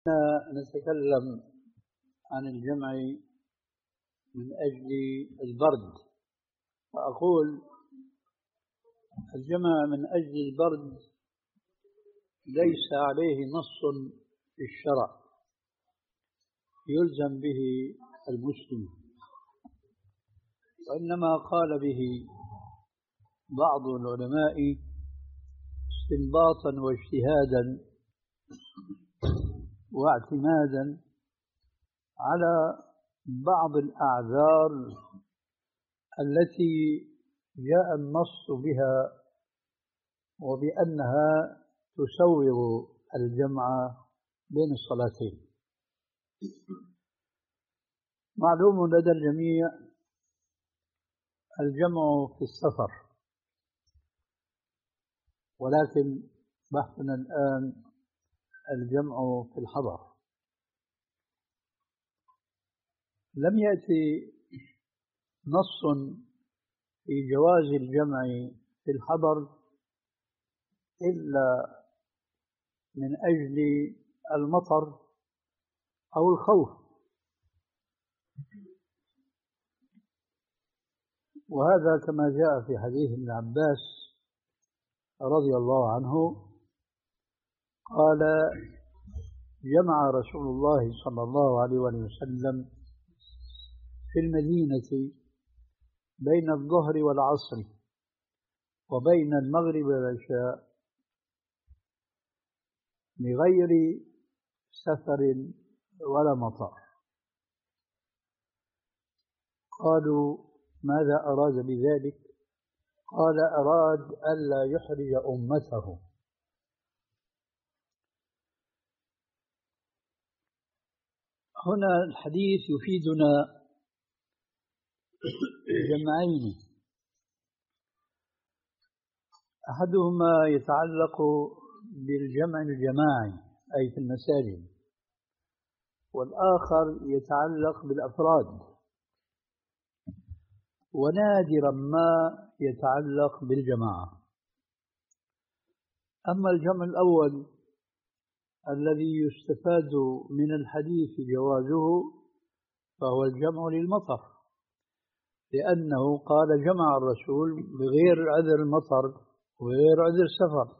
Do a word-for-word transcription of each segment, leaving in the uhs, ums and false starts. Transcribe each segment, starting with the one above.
نتكلم عن الجمع من أجل البرد، فأقول الجمع من أجل البرد ليس عليه نص في الشرع يلزم به المسلم، وإنما قال به بعض العلماء استنباطا واجتهادا واعتمادا على بعض الأعذار التي جاء النص بها وبأنها تسوغ الجمع بين الصلاتين. معلوم لدى الجميع الجمع في السفر، ولكن بحثنا الآن الجمع في الحضر. لم يأتي نص في جواز الجمع في الحضر إلا من أجل المطر أو الخوف، وهذا كما جاء في حديث ابن عباس رضي الله عنه قال: جمع رسول الله صلى الله عليه وسلم في المدينة بين الظهر والعصر وبين المغرب والعشاء بغير سفر ولا مطر. قالوا: ماذا أراد بذلك؟ قال: أراد ألا يحرج أمته. هنا الحديث يفيدنا جمعين، أحدهما يتعلق بالجمع الجماعي أي في المساجد، والآخر يتعلق بالأفراد، ونادرا ما يتعلق بالجماعة. أما الجمع الأول الذي يستفاد من الحديث جوازه فهو الجمع للمطر، لأنه قال جمع الرسول بغير عذر المطر وغير عذر السفر،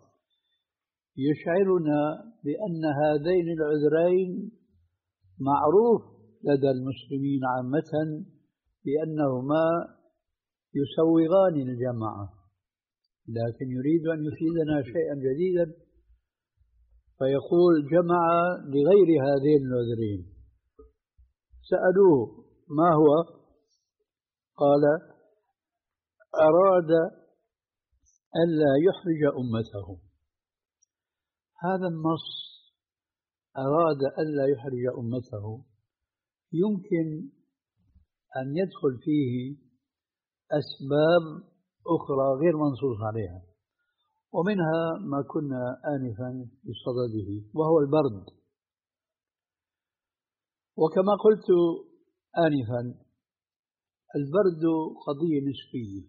يشعرنا بأن هذين العذرين معروف لدى المسلمين عامة بأنهما يسوغان الجماعة، لكن يريد أن يفيدنا شيئا جديدا فيقول جمع لغير هذين العذرين. سألوه: ما هو؟ قال: أراد ألا يحرج أمته. هذا النص أراد ألا يحرج أمته يمكن أن يدخل فيه أسباب أخرى غير منصوص عليها، ومنها ما كنا آنفا بصدده وهو البرد. وكما قلت آنفا البرد قضية نسبية،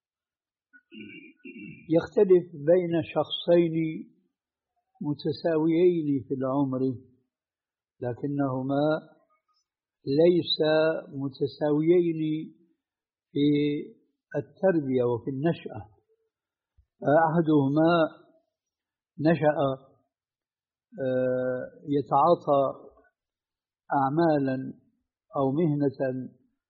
يختلف بين شخصين متساويين في العمر لكنهما ليس متساويين في التربية وفي النشأة. أحدهما نشأ يتعاطى أعمالا أو مهنة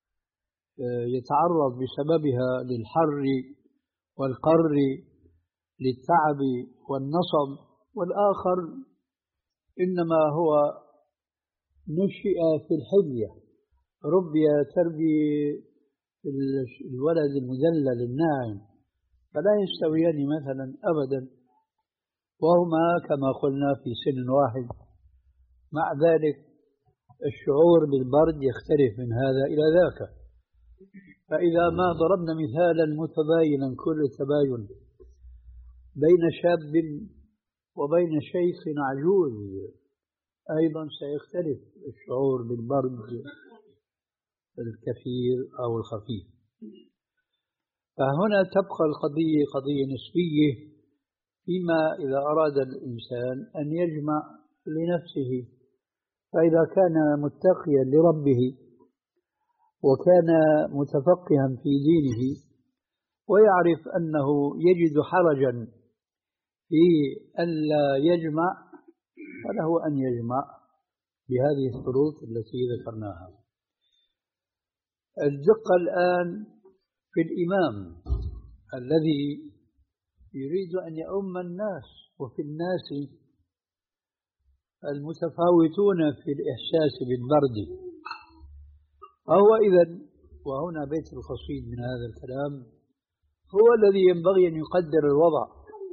يتعرض بسببها للحر والقر للتعب والنصب، والآخر إنما هو نشئ في الحلية، ربي تربية الولد المدلل الناعم، فلا يستويان مثلا أبدا، وهما كما قلنا في سن واحد. مع ذلك الشعور بالبرد يختلف من هذا إلى ذاك. فإذا ما ضربنا مثالا متباينا كل التباين بين شاب وبين شيخ عجوز أيضا سيختلف الشعور بالبرد الكثير أو الخفيف. فهنا تبقى القضية قضية نسبية فيما إذا أراد الإنسان أن يجمع لنفسه فإذا كان متقيا لربه وكان متفقها في دينه ويعرف أنه يجد حرجا في ألا يجمع، فله أن يجمع بهذه الشروط التي ذكرناها. الدقة الآن في الإمام الذي يريد أن يؤم الناس، وفي الناس المتفاوتون في الإحساس بالبرد، فهو إذن، وهنا بيت القصيد من هذا الكلام، هو الذي ينبغي أن يقدر الوضع.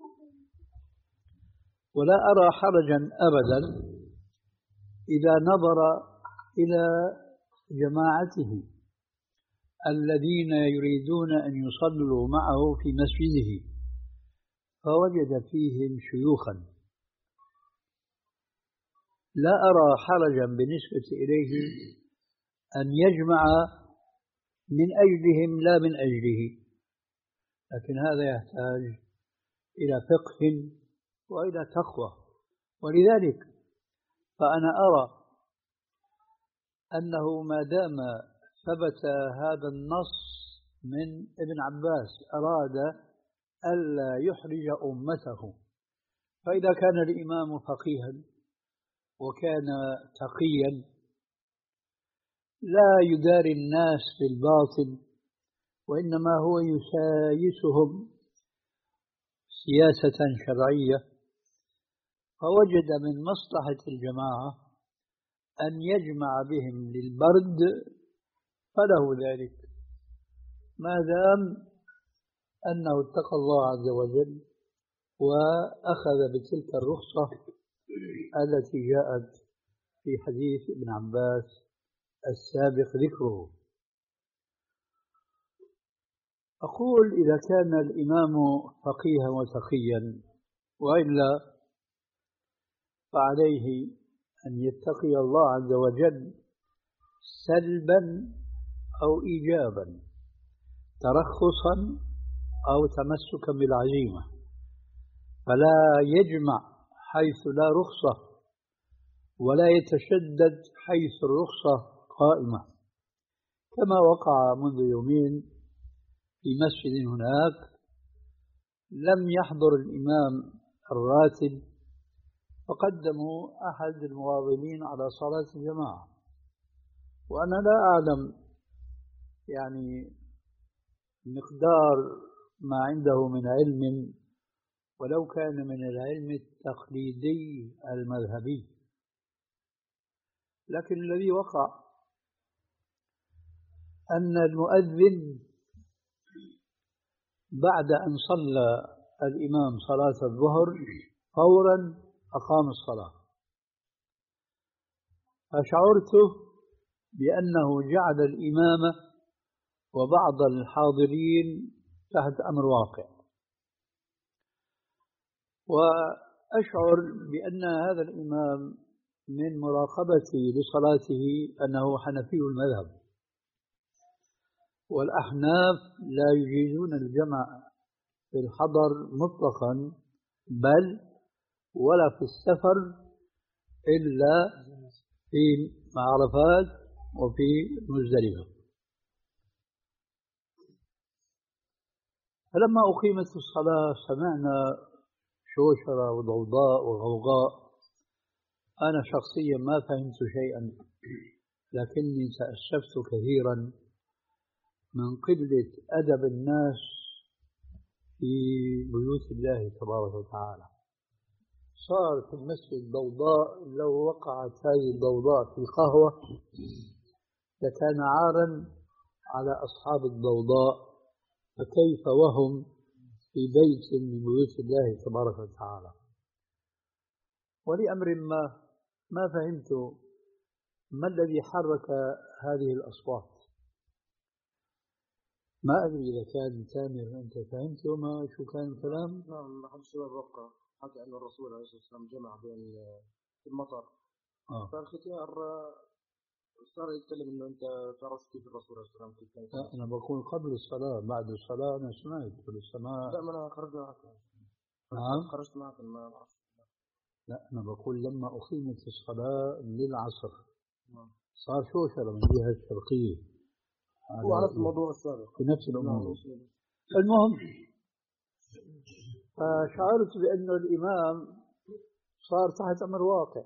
ولا أرى حرجا أبدا إذا نظر إلى جماعته الذين يريدون أن يصلوا معه في مسجده فوجد فيهم شيوخا، لا أرى حرجا بالنسبة إليه أن يجمع من أجلهم لا من أجله، لكن هذا يحتاج إلى فقه وإلى تقوى. ولذلك فأنا أرى أنه ما دام ثبت هذا النص من ابن عباس أراد ألا يحرج أمته، فإذا كان الإمام فقيها وكان تقيا لا يداري الناس بالباطل، وإنما هو يسايسهم سياسة شرعية، فوجد من مصلحة الجماعة أن يجمع بهم للبرد فله ذلك، ما دام أنه اتقى الله عز وجل وأخذ بتلك الرخصة التي جاءت في حديث ابن عباس السابق ذكره. أقول إذا كان الإمام فقيها وتقيا، وإلا فعليه أن يتقي الله عز وجل سلبا أو إيجابا، ترخصا أو تمسكا بالعزيمة، فلا يجمع حيث لا رخصة ولا يتشدد حيث الرخصة قائمة، كما وقع منذ يومين في مسجد هناك لم يحضر الإمام الراتب فقدموا أحد المواظبين على صلاة الجماعة، وأنا لا أعلم يعني مقدار ما عنده من علم، ولو كان من العلم التقليدي المذهبي، لكن الذي وقع أن المؤذن بعد أن صلى الإمام صلاة الظهر فورا أقام الصلاة، فشعرت بأنه جعل الإمام وبعض الحاضرين تحت أمر واقع، وأشعر بأن هذا الإمام من مراقبتي لصلاته أنه حنفي المذهب، والأحناف لا يجيزون الجمع في الحضر مطلقا، بل ولا في السفر إلا في عرفات وفي مزدلفة. فلما أقيمت الصلاة سمعنا شوشرة وضوضاء وغوغاء، أنا شخصيا ما فهمت شيئا، لكني تأسفت كثيرا من قلة أدب الناس في بيوت الله تبارك وتعالى. صار في المسجد ضوضاء، لو وقعت هذه الضوضاء في قهوة لكان عارا على أصحاب الضوضاء، فكيف وهم في بيت من بيوت الله تبارك وتعالى. ولأمر ما ما فهمت ما الذي حرك هذه الأصوات. ما أدري إذا كان تامر أنت فهمت ما شو كان الكلام؟ نعم، أحد الشباب وقع حكى أن الرسول عليه الصلاة والسلام جمع بين المطر، آه. فالختيار صار يتكلم إنه أنت تعرف كيف الرسول عليه الصلاة والسلام كيف كان. أنا بقول قبل الصلاة، بعد الصلاة أنا سمعت في السماء. لا، ما أنا خرجت معك. نعم. خرجت معك ما أعرف. لا أنا بقول لما أقيمت الصلاة للعصر صار شوشرة من الجهة الشرقية. هو على الموضوع السابق في نفس الأمور. المهم فشعرت بأنه الإمام صار تحت أمر واقع،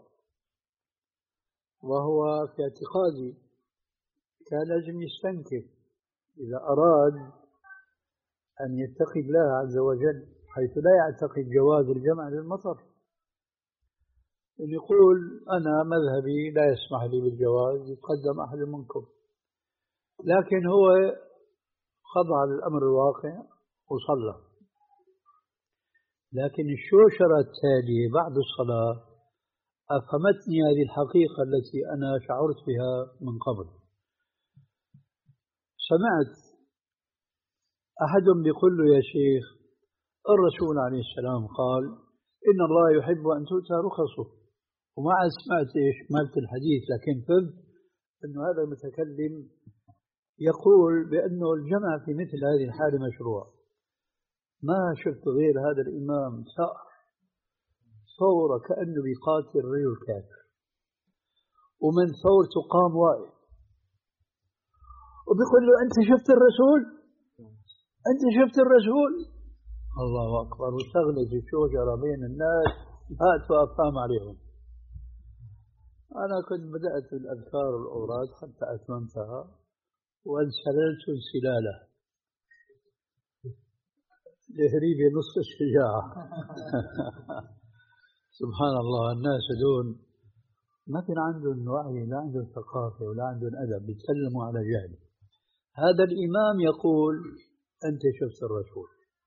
وهو في اعتقادي كان لازم يستنكف إذا أراد أن يتقي الله عز وجل، حيث لا يعتقد جواز الجمع للمطر، أن يقول أنا مذهبي لا يسمح لي بالجواز، يقدم أحد منكم. لكن هو خضع للأمر الواقع وصلى. لكن الشوشرة التالية بعد الصلاة أفهمتني هذه الحقيقة التي أنا شعرت بها من قبل. سمعت أحد بيقول له يا شيخ الرسول عليه السلام قال إن الله يحب أن تؤتى رخصه، وما سمعت إيش مالت الحديث، لكن فهمت أنه هذا المتكلم يقول بأنه الجمع في مثل هذه الحالة مشروع. ما شفت غير هذا الإمام ثأر ثورة كأنه بيقاتل رجل كافر، ومن ثورته قام واقف وبيقول له أنت شفت الرسول؟ أنت شفت الرسول؟ الله أكبر. وشغلت الشوشرة بين الناس، هات وأفهم عليهم. أنا كنت بدأت بالأذكار والأوراد حتى أتممتها وانسللت انسلاله لهريبي نصف الشجاعة. سبحان الله، الناس دون ما كان عندهم وعي، لا عندهم ثقافة ولا عندهم أدب، بيتكلموا على جهل. هذا الإمام يقول أنت شفت الرسول،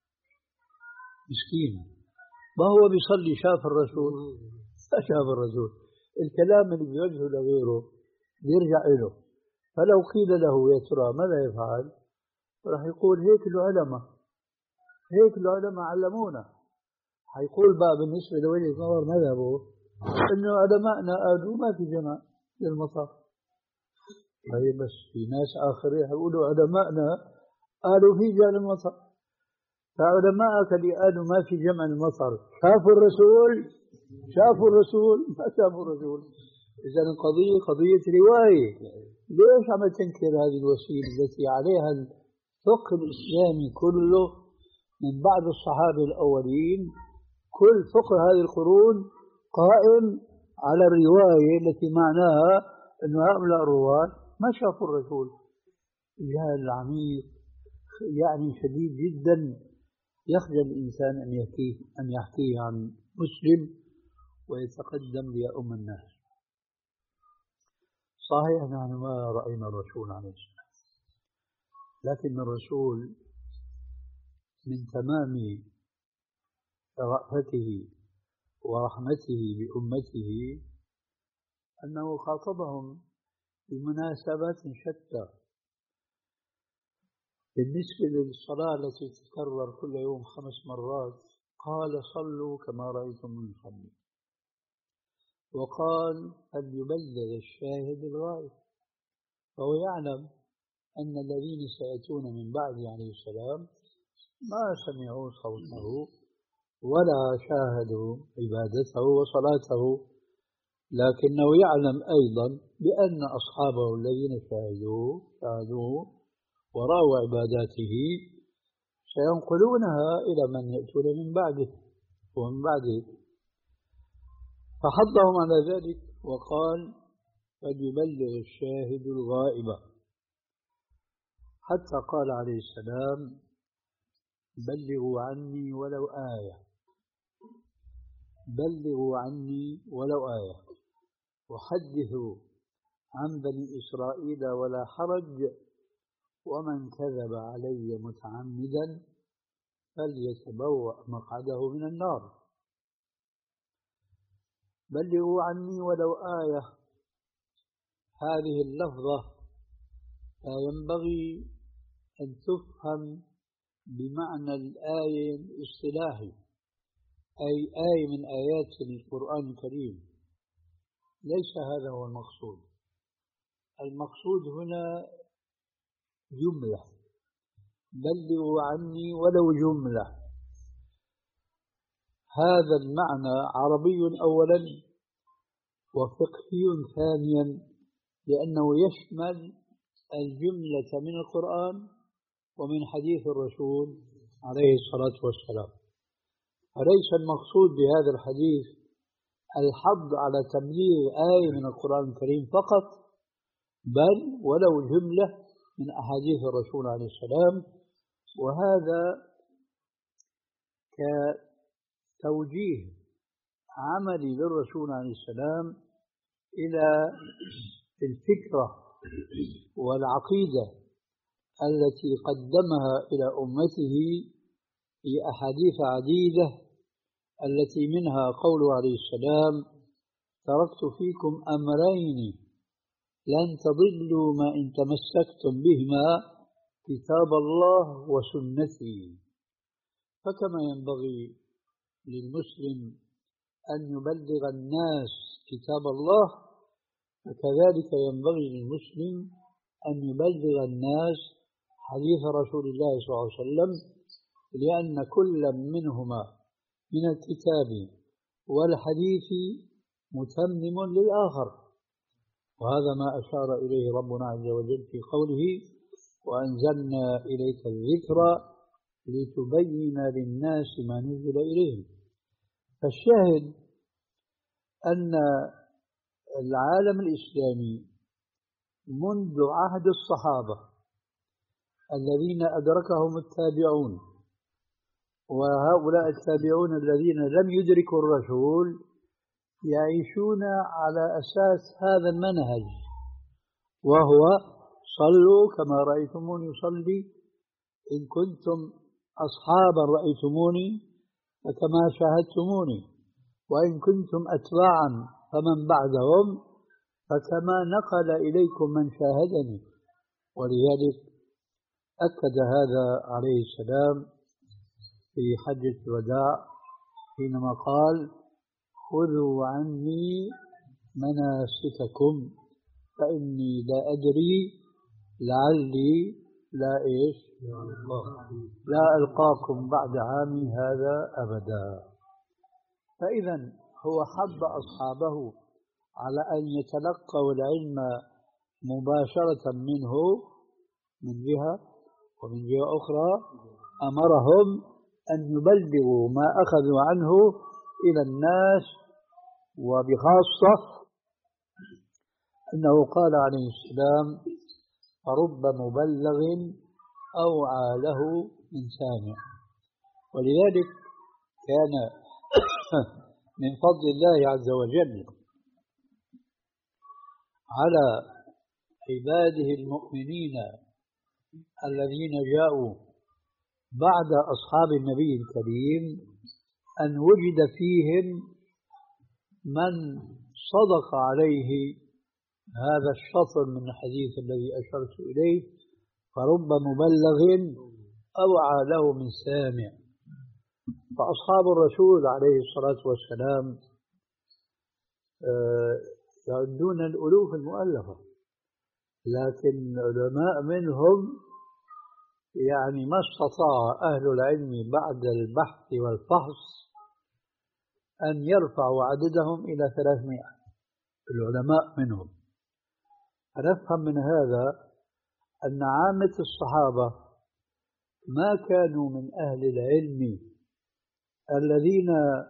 مسكين ما هو بيصلي شاف الرسول؟ لا شاف الرسول. الكلام اللي بيوجهه لغيره بيرجع له. فلو قيل له يا ترى ماذا يفعل؟ راح يقول هيك العلماء، هيك العلماء علمونا. حيقول بقى بالنسبة لوجه نظر مذهبه إنه علماءنا قالوا ما في جمع للمطر. طيب بس في ناس آخرين يقولوا علماءنا قالوا في جمع للمطر. فعلماءك اللي قالوا ما في جمع للمطر شافوا الرسول؟ شافوا الرسول؟ ما شافوا الرسول. إذا القضية قضية رواية. ليش عم تنكر هذه الوسيلة التي عليها الفقه الإسلامي كله من بعد الصحابة الأولين؟ كل فقه هذه القرون قائم على الرواية التي معناها أن هؤلاء الرواة ما شافوا الرسول. جهل العميق يعني شديد جدا، يخجل الإنسان أن يحكيه أن يحكيه عن مسلم ويتقدم ليؤم الناس. صحيح نحن ما رأينا الرسول عليه السلام، لكن الرسول من تمام رأفته ورحمته بأمته أنه خاطبهم بمناسبات شتى. بالنسبة للصلاة التي تتكرر كل يوم خمس مرات قال صلوا كما رأيتم يصلي، وقال أن يبلغ الشاهد الغائب. فهو يعلم أن الذين سيأتون من بعد عليه السلام ما سمعوا صوته ولا شاهدوا عبادته وصلاته، لكنه يعلم أيضا بأن أصحابه الذين شاهدوه شاهدوه ورأوا عباداته سينقلونها إلى من يأتون من بعده ومن بعده. فحضهم على ذلك وقال فليبلغ الشاهد الغائب، حتى قال عليه السلام بلغوا عني ولو آية، بلغوا عني ولو آية، وحدثوا عن بني إسرائيل ولا حرج، ومن كذب علي متعمدا فليتبوأ مقعده من النار. بلغوا عني ولو آية، هذه اللفظة لا ينبغي أن تفهم بمعنى الآية الاصطلاحي، أي آية من آيات القرآن الكريم. ليس هذا هو المقصود. المقصود هنا جملة، بلغوا عني ولو جملة. هذا المعنى عربي أولا وفقهي ثانيا، لأنه يشمل الجملة من القرآن ومن حديث الرسول عليه الصلاة والسلام. فليس المقصود بهذا الحديث الحض على تبليغ آية من القرآن الكريم فقط، بل ولو جملة من أحاديث الرسول عليه السلام، وهذا كتوجيه عملي للرسول عليه السلام إلى الفكرة والعقيدة التي قدمها إلى أمته في أحاديث عديدة، التي منها قوله عليه السلام: تركت فيكم أمرين لن تضلوا ما إن تمسكتم بهما كتاب الله وسنتي. فكما ينبغي للمسلم أن يبلغ الناس كتاب الله، فكذلك ينبغي للمسلم أن يبلغ الناس حديث رسول الله صلى الله عليه وسلم، لأن كل منهما من الكتاب والحديث متمم للآخر. وهذا ما أشار إليه ربنا عز وجل في قوله: وأنزلنا إليك الذكر لتبين للناس ما نزل إليهم. فالشاهد أن العالم الإسلامي منذ عهد الصحابة الذين أدركهم التابعون، وهؤلاء التابعون الذين لم يدركوا الرسول، يعيشون على أساس هذا المنهج، وهو: صلوا كما رأيتموني يصلي، إن كنتم أصحابا رأيتموني فكما شاهدتموني، وإن كنتم أتباعا فمن بعدهم فكما نقل إليكم من شاهدني. ولذلك أكد هذا عليه السلام في حجة الوداع حينما قال: خذوا عني مناسككم فإني لا أدري لعلي لا إيش لا ألقاكم بعد عامي هذا أبدا. فإذا هو حب أصحابه على أن يتلقوا العلم مباشرة منه من جهة، ومن جهة أخرى أمرهم أن يبلغوا ما أخذوا عنه إلى الناس، وبخاصة أنه قال عليه السلام: فرب مبلغ أوعى له من سامع. ولذلك كان من فضل الله عز وجل على عباده المؤمنين الذين جاءوا بعد أصحاب النبي الكريم أن وجد فيهم من صدق عليه هذا الشطر من الحديث الذي أشرت إليه: فرب مبلغ أوعى له من سامع. فأصحاب الرسول عليه الصلاة والسلام يعدون الألوف المؤلفة، لكن العلماء منهم يعني ما استطاع أهل العلم بعد البحث والفحص أن يرفعوا عددهم إلى ثلاثمائة العلماء منهم. فنفهم من هذا أن عامة الصحابة ما كانوا من أهل العلم الذين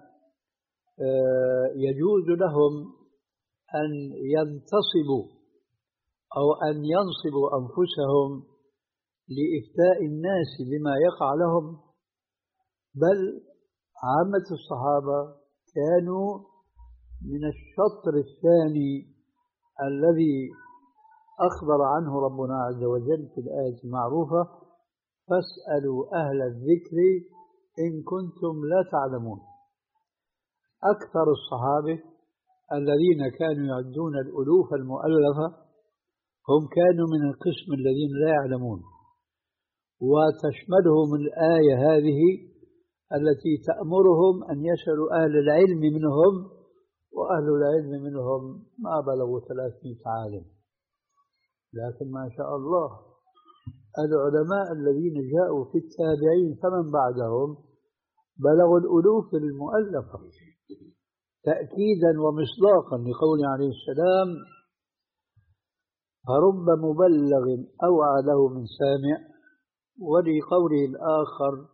يجوز لهم أن ينتصبوا أو أن ينصبوا أنفسهم لإفتاء الناس بما يقع لهم، بل عامة الصحابة كانوا من الشطر الثاني الذي أخبر عنه ربنا عز وجل في الآية المعروفة: فاسألوا أهل الذكر إن كنتم لا تعلمون. أكثر الصحابة الذين كانوا يعدون الألوف المؤلفة هم كانوا من القسم الذين لا يعلمون، وتشملهم الآية هذه التي تأمرهم أن يسألوا أهل العلم منهم، وأهل العلم منهم ما بلغوا ثلاثمائة عالم. لكن ما شاء الله العلماء الذين جاءوا في التابعين فمن بعدهم بلغوا الألوف المؤلفة، تأكيدا ومصداقا لقوله عليه السلام: فرب مبلغ أوعى له من سامع. ولقوله الآخر: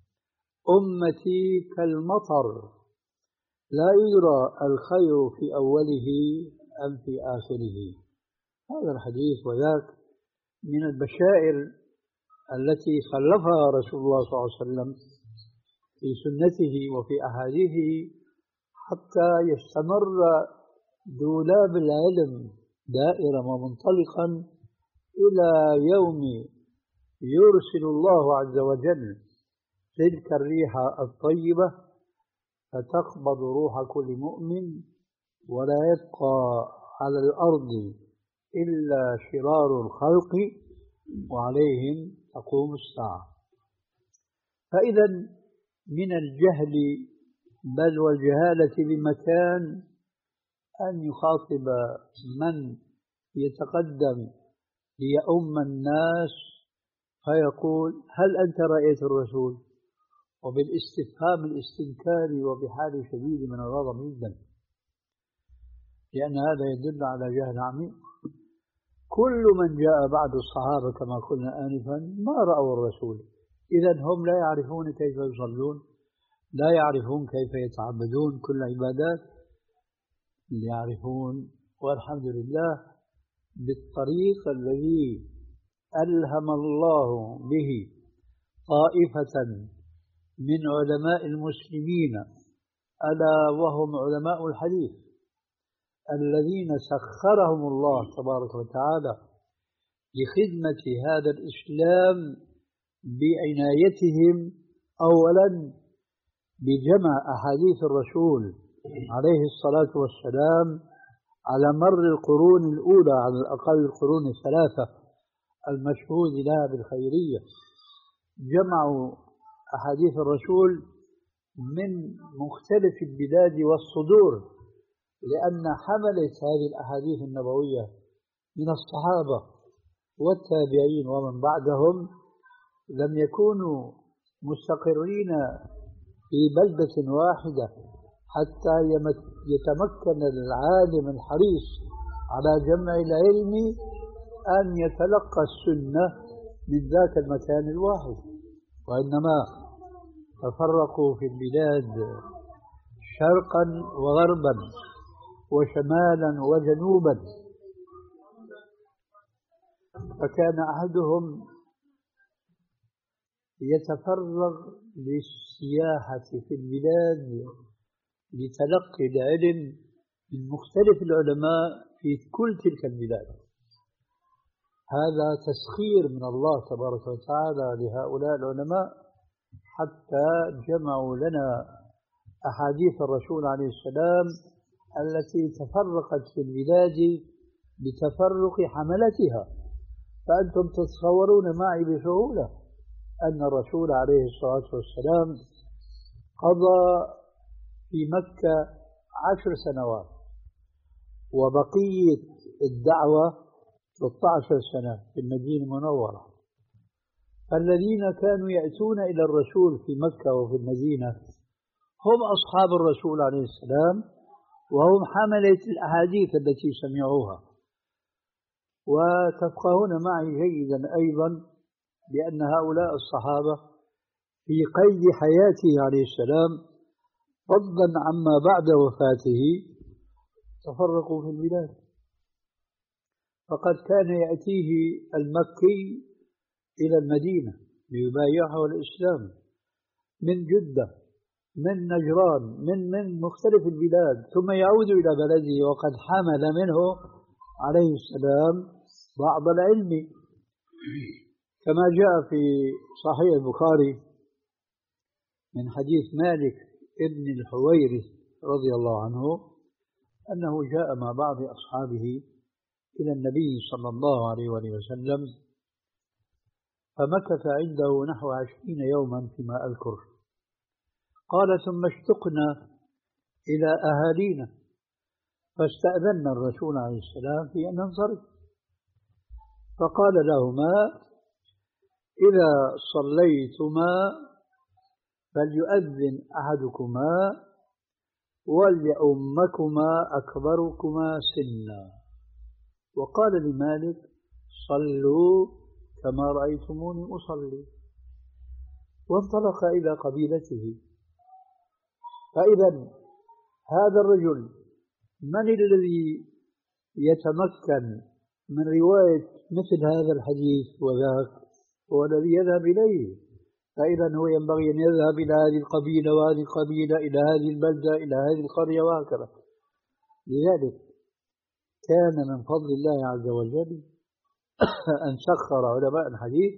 أمتي كالمطر لا يدرى الخير في أوله أم في آخره. هذا الحديث وذاك من البشائر التي خلفها رسول الله صلى الله عليه وسلم في سنته وفي أحاديثه حتى يستمر دولاب العلم دائرا ومنطلقا إلى يوم يرسل الله عز وجل تلك الريح الطيبة فتقبض روح كل مؤمن، ولا يبقى على الأرض إلا شرار الخلق وعليهم تقوم الساعة. فإذا من الجهل بل والجهالة بمكان أن يخاطب من يتقدم ليؤم الناس فيقول: هل أنت رأيت الرسول؟ وبالاستفهام الاستنكاري وبحال شديد من الغضب جدا، لأن هذا يدل على جهل عميق. كل من جاء بعد الصحابة كما قلنا آنفا ما رأوا الرسول، إذن هم لا يعرفون كيف يصلون، لا يعرفون كيف يتعبدون كل عبادات، يعرفون والحمد لله بالطريق الذي ألهم الله به طائفة من علماء المسلمين، ألا وهم علماء الحديث الذين سخرهم الله تبارك وتعالى لخدمة هذا الإسلام بعنايتهم أولا بجمع أحاديث الرسول عليه الصلاة والسلام على مر القرون الأولى، على الأقل القرون الثلاثة المشهود لها بالخيرية. جمعوا أحاديث الرسول من مختلف البلاد والصدور، لأن حملة هذه الأحاديث النبوية من الصحابة والتابعين ومن بعدهم لم يكونوا مستقرين في بلدة واحدة حتى يتمكن العالم الحريص على جمع العلم أن يتلقى السنة من ذاك المكان الواحد، وإنما تفرقوا في البلاد شرقا وغربا وشمالا وجنوبا. فكان أحدهم يتفرغ للسياحة في البلاد لتلقي العلم من مختلف العلماء في كل تلك البلاد. هذا تسخير من الله تبارك وتعالى لهؤلاء العلماء حتى جمعوا لنا أحاديث الرسول عليه السلام التي تفرقت في البلاد بتفرق حملتها. فأنتم تتصورون معي بسهولة أن الرسول عليه الصلاة والسلام قضى في مكة عشر سنوات، وبقية الدعوة ثلاثة عشر سنة في المدينة المنورة. فالذين كانوا يأتون إلى الرسول في مكة وفي المدينة هم أصحاب الرسول عليه السلام، وهم حملة الأحاديث التي سمعوها. وتفقهون معي جيدا أيضا بأن هؤلاء الصحابة في قيد حياته عليه السلام فضلا عما بعد وفاته تفرقوا في البلاد. فقد كان يأتيه المكي إلى المدينة ليبايعه الإسلام من جدة، من نجران، من من مختلف البلاد، ثم يعود إلى بلده وقد حمل منه عليه السلام بعض العلم، كما جاء في صحيح البخاري من حديث مالك ابن الحويرث رضي الله عنه أنه جاء مع بعض أصحابه إلى النبي صلى الله عليه وسلم فمكث عنده نحو عشرين يوما فيما أذكر. قال: ثم اشتقنا إلى أهالينا فاستأذنا الرسول عليه السلام في أن ننصرف، فقال لهما: إذا صليتما فليؤذن أحدكما وليؤمكما أكبركما سنا. وقال لمالك: صلوا كما رأيتموني أصلي. وانطلق إلى قبيلته. فإذا هذا الرجل من الذي يتمكن من رواية مثل هذا الحديث وذاك؟ هو الذي يذهب إليه. فإذا هو ينبغي أن يذهب إلى هذه القبيلة وهذه القبيلة، إلى هذه البلدة، إلى هذه القرية، وهكذا. لذلك كان من فضل الله عز وجل أن سخر علماء الحديث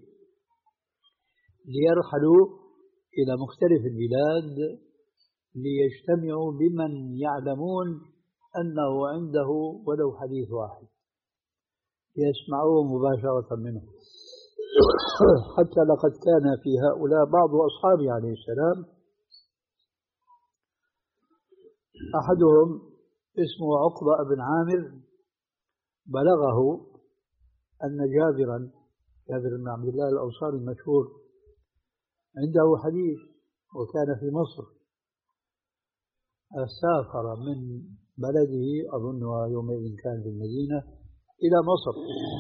ليرحلوا إلى مختلف البلاد ليجتمعوا بمن يعلمون أنه عنده ولو حديث واحد يسمعوه مباشرة منه. حتى لقد كان في هؤلاء بعض أصحابه عليه السلام، أحدهم اسمه عقبة بن عامر، بلغه أن جابرا جابر بن عبد الله الأنصاري المشهور عنده حديث، وكان في مصر. سافر من بلده، أظنها يومئذ كان في المدينة، إلى مصر.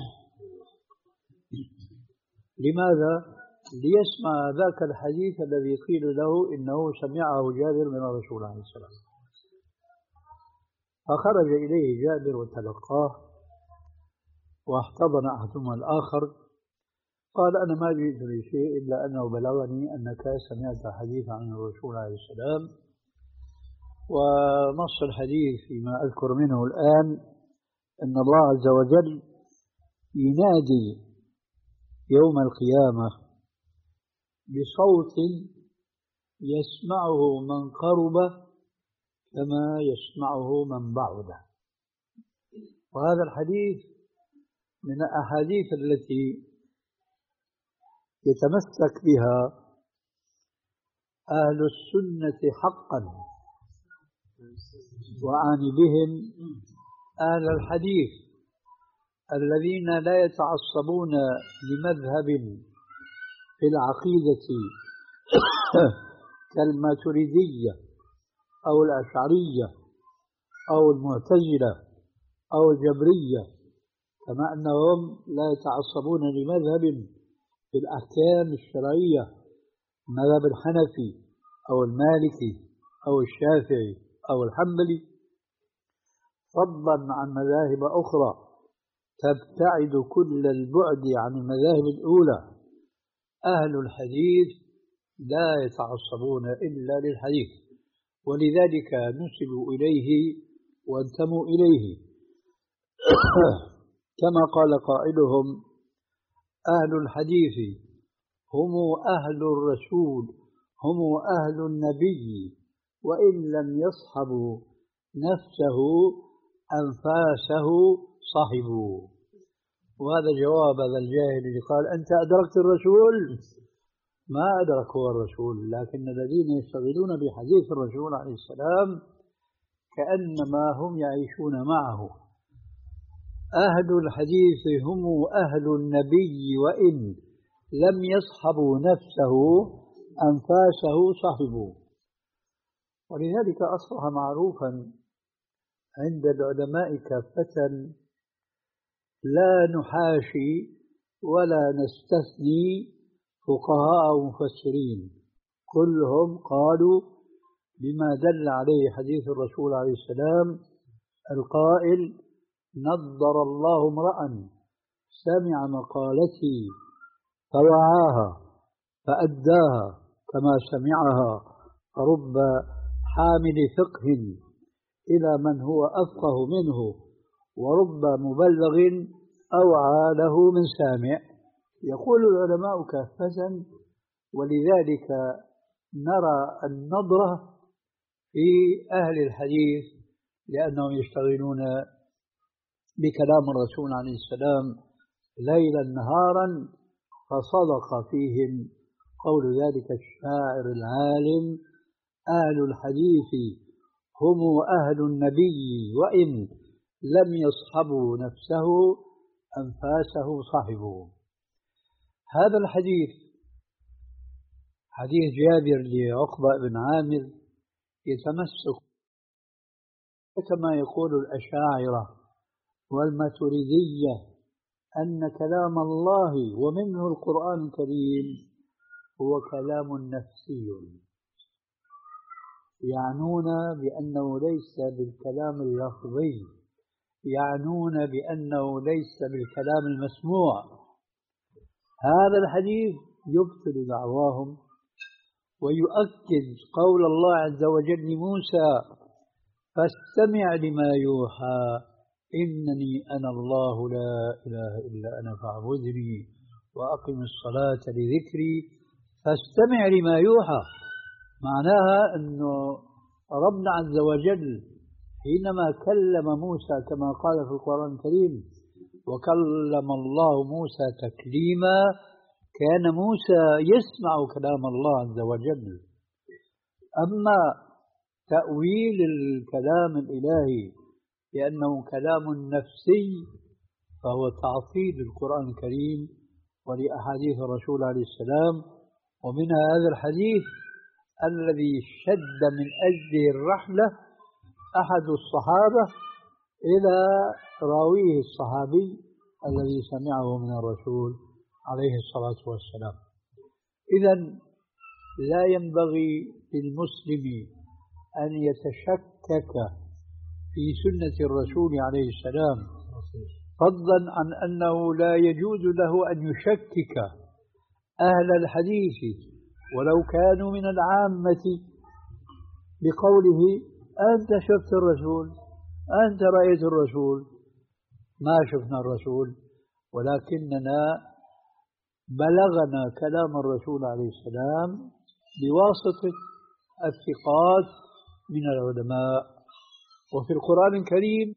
لماذا؟ ليسمع ذاك الحديث الذي قيل له إنه سمعه جابر من الرسول عليه السلام. فخرج إليه جابر وتلقاه، واحتضن أحدهما الآخر. قال: أنا ما جئت لشيء إلا أنه بلغني أنك سمعت حديث عن الرسول عليه السلام. ونص الحديث فيما أذكر منه الآن أن الله عز وجل ينادي يوم القيامة بصوت يسمعه من قرب كما يسمعه من بعد. وهذا الحديث من الأحاديث التي يتمسك بها أهل السنة حقا، وأعني بهم أهل الحديث الذين لا يتعصبون لمذهب في العقيدة كالماتريدية أو الأشعرية أو المعتزلة أو الجبرية، كما أنهم لا يتعصبون لمذهب في الأحكام الشرعية، مذهب الحنفي أو المالكي أو الشافعي أو الحنبلي، فضلا عن مذاهب أخرى تبتعد كل البعد عن المذاهب الأولى. أهل الحديث لا يتعصبون إلا للحديث، ولذلك نسبوا إليه وانتموا إليه. كما قال قائلهم: أهل الحديث هم أهل الرسول، هم أهل النبي، وإن لم يصحبوا نفسه أنفاسه صحبوا. وهذا جواب هذا الجاهل اللي قال: أنت أدركت الرسول؟ ما أدرك هو الرسول، لكن الذين يشتغلون بحديث الرسول عليه السلام كأنما هم يعيشون معه. أهل الحديث هم أهل النبي، وإن لم يصحبوا نفسه أنفاسه صحبوا. ولذلك أصبح معروفا عند العلماء كافة: لا نحاشي ولا نستثني فقهاء ومفسرين، كلهم قالوا بما دل عليه حديث الرسول عليه السلام القائل: نضر الله امرأ سمع مقالتي فوعاها فأداها كما سمعها، فرب حامل فقه إلى من هو أفقه منه، ورب مبلغ أوعى له من سامع. يقول العلماء كافة، ولذلك نرى النظرة في أهل الحديث لأنهم يشتغلون بكلام الرسول عليه السلام ليلا نهارا، فصدق فيهم قول ذلك الشاعر العالم: أهل الحديث هم أهل النبي، وإن لم يصحبوا نفسه أنفاسه صحبوا. هذا الحديث حديث جابر لعقبة بن عامر يتمسك كما يقول الأشاعرة والماتريدية أن كلام الله ومنه القرآن الكريم هو كلام نفسي، يعنون بأنه ليس بالكلام اللفظي، يعنون بأنه ليس بالكلام المسموع. هذا الحديث يبطل دعواهم ويؤكد قول الله عز وجل لموسى: فاستمع لما يوحى إنني أنا الله لا إله إلا أنا فاعبدني وأقم الصلاة لذكري. فاستمع لما يوحى معناها أنه ربنا عز وجل حينما كلم موسى كما قال في القرآن الكريم: وكلم الله موسى تكليما، كان موسى يسمع كلام الله عز وجل. أما تأويل الكلام الإلهي لأنه كلام نفسي فهو تعطيل القرآن الكريم ولأحاديث الرسول عليه السلام. ومنها هذا الحديث الذي شد من أجله الرحلة أحد الصحابة إلى راويه الصحابي الذي سمعه من الرسول عليه الصلاة والسلام. إذن لا ينبغي للمسلم أن يتشكك في سنة الرسول عليه السلام، فضلا عن أنه لا يجوز له أن يشكك أهل الحديث ولو كانوا من العامة بقوله: أنت شفت الرسول، أنت رأيت الرسول. ما شفنا الرسول، ولكننا بلغنا كلام الرسول عليه السلام بواسطة الثقات من العلماء. وفي القرآن الكريم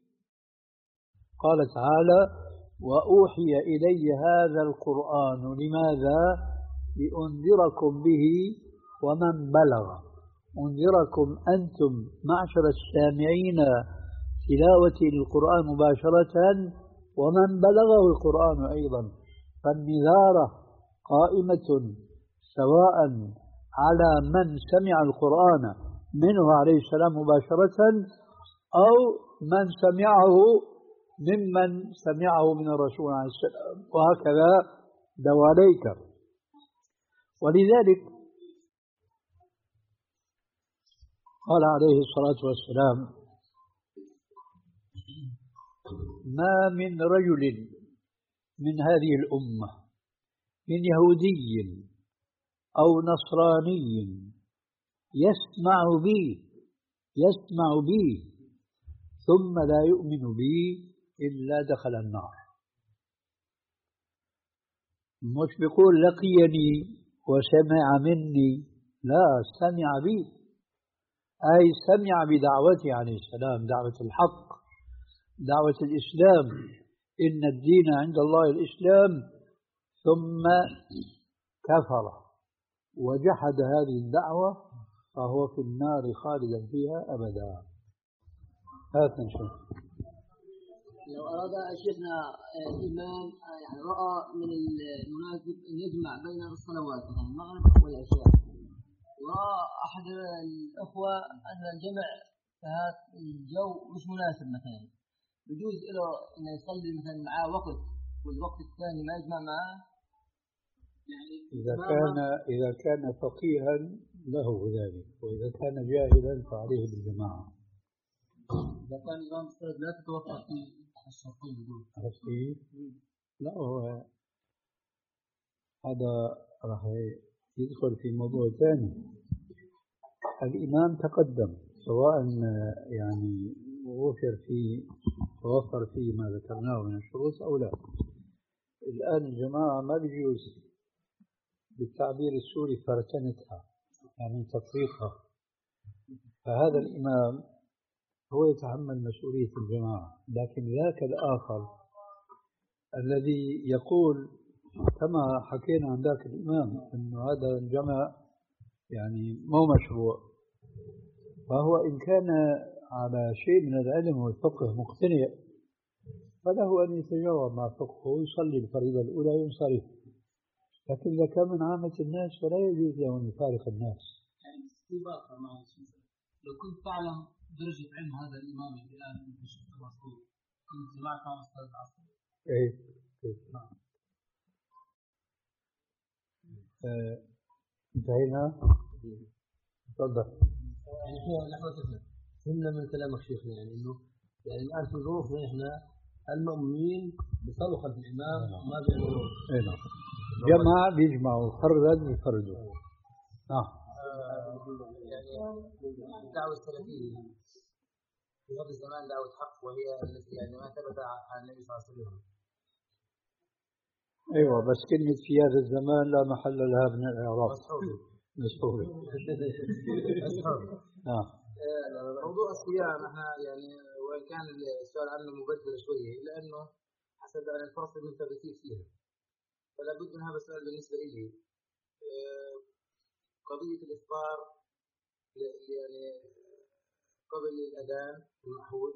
قال تعالى: وأوحي إلي هذا القرآن لماذا؟ لأنذركم به ومن بلغ. أنذركم أنتم معشر السامعين تلاوة القرآن مباشرة ومن بلغه القرآن أيضا، فالنذارة قائمة سواء على من سمع القرآن منه عليه السلام مباشرة أو من سمعه ممن سمعه من الرسول عليه السلام، وهكذا دواليك. ولذلك قال عليه الصلاة والسلام: ما من رجل من هذه الأمة من يهودي أو نصراني يسمع بي يسمع بي ثم لا يؤمن بي إلا دخل النار. مش بيقول لقيني وسمع مني، لا، سمع بي، أي سمع بدعوتي عليه السلام، دعوة الحق، دعوة الإسلام، إن الدين عند الله الإسلام، ثم كفر وجحد هذه الدعوة فهو في النار خالدا فيها أبدا. هات نشوف. لو أراد شيخنا الإمام يعني رأى من المناسب أن يجمع بين الصلوات يعني المغرب والعشاء، ورأى أحد الأخوة أن الجمع في هذا الجو مش مناسب، مثلا يجوز له أن يصلي مثلا معاه وقت والوقت الثاني ما يجمع معاه؟ يعني إذا كان إذا كان فقيها له ذلك، وإذا كان جاهلا فعليه بالجماعة. إذا كان الإمام الصلاة لا تتوفر فيه الشرطين دول. لا، هو هذا راح يدخل في موضوع ثاني. الإمام تقدم سواء يعني وفر فيه توفر فيه ما ذكرناه من الشروط أو لا. الآن الجماعة ما بيجوز بالتعبير السوري فرتنتها، يعني تفريقها. فهذا الإمام هو يتحمل مسؤولية الجماعة، لكن ذاك الآخر الذي يقول كما حكينا عن ذاك الإمام أنه هذا الجمع يعني مو مشروع، فهو إن كان على شيء من العلم والفقه مقتنع فله أن يتجاوب مع فقهه ويصلي الفريضة الأولى وينصرف. لكن إذا كان من عامة الناس فلا يجوز له أن يفارق الناس. يعني استباقة مع لو كنت تعلم درجة علم هذا الإمام الآن في الشيخ المسعود كنت جمعت مع أستاذ العصر. إيه نعم. آه، انتهينا. تفضل. يعني هو نحن فهمنا من كلامك شيخنا يعني إنه يعني الآن في ظروفنا إحنا المؤمنين بيصلوا خلف الإمام وما بيعملوا. إيه نعم. جمع بيجمعوا، فرد بيفردوا. نعم. يعني الدعوة السلفية في هذا الزمان دعوة حق وهي التي يعني ما ثبت عن النبي صلى الله عليه وسلم. ايوه بس كلمة في هذا الزمان لا محل لها من الإعراب. مسحوبة. مسحوبة. مسحوبة. نعم. موضوع الصيام احنا يعني وان كان السؤال عنه مبدل شوية لأنه حسب الفرص المنتبهين فيها. فلا بد من هذا السؤال بالنسبة لي. قضية الإفطار يعني قبل الأذان المعهود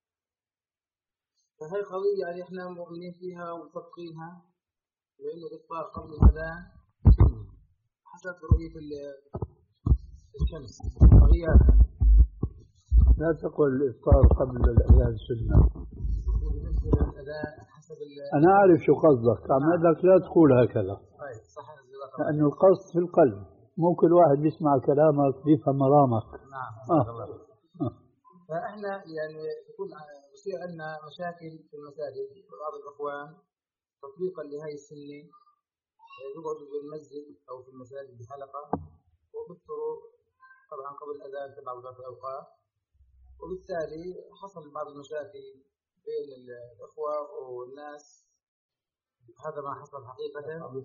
فهي قضية يعني إحنا مؤمنين فيها ومصدقينها لأنه الإفطار قبل الأذان حسب رؤية الشمس وغيابها. لا تقل الإفطار قبل الأذان سنة. أنا أعرف شو قصدك، عم أقول لك لا تقول هكذا. لأنه القصد في القلب، مو كل واحد بيسمع كلامك بيفهم مرامك. نعم. آه. آه. فإحنا يعني يكون يصير عندنا مشاكل في المساجد بعض الأخوان تطبيقا لهذه السنة يقعدوا في المسجد أو في المساجد بحلقة وبيفطروا طبعا قبل الأذان تبع وقت الأوقات وبالتالي حصل بعض المشاكل بين الأخوة والناس. هذا ما حصل حقيقة.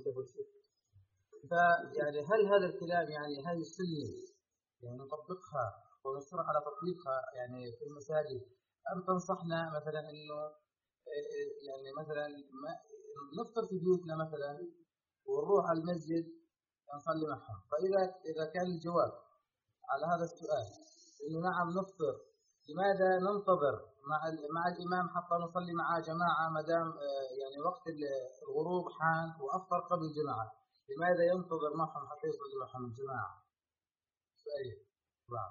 فيعني هل هذا الكلام يعني هذه السنة يعني نطبقها ونصر على تطبيقها يعني في المساجد أم تنصحنا مثلا إنه يعني مثلا ما نفطر في بيوتنا مثلا ونروح على المسجد ونصلي معهم؟ فإذا إذا كان الجواب على هذا السؤال إنه نعم نفطر، لماذا ننتظر مع مع الإمام حتى نصلي معه جماعة ما دام يعني وقت الغروب حان وأفطر قبل الجماعة؟ لماذا ينتظر معهم حتى يصلي معهم الجماعة؟ سؤال بعض.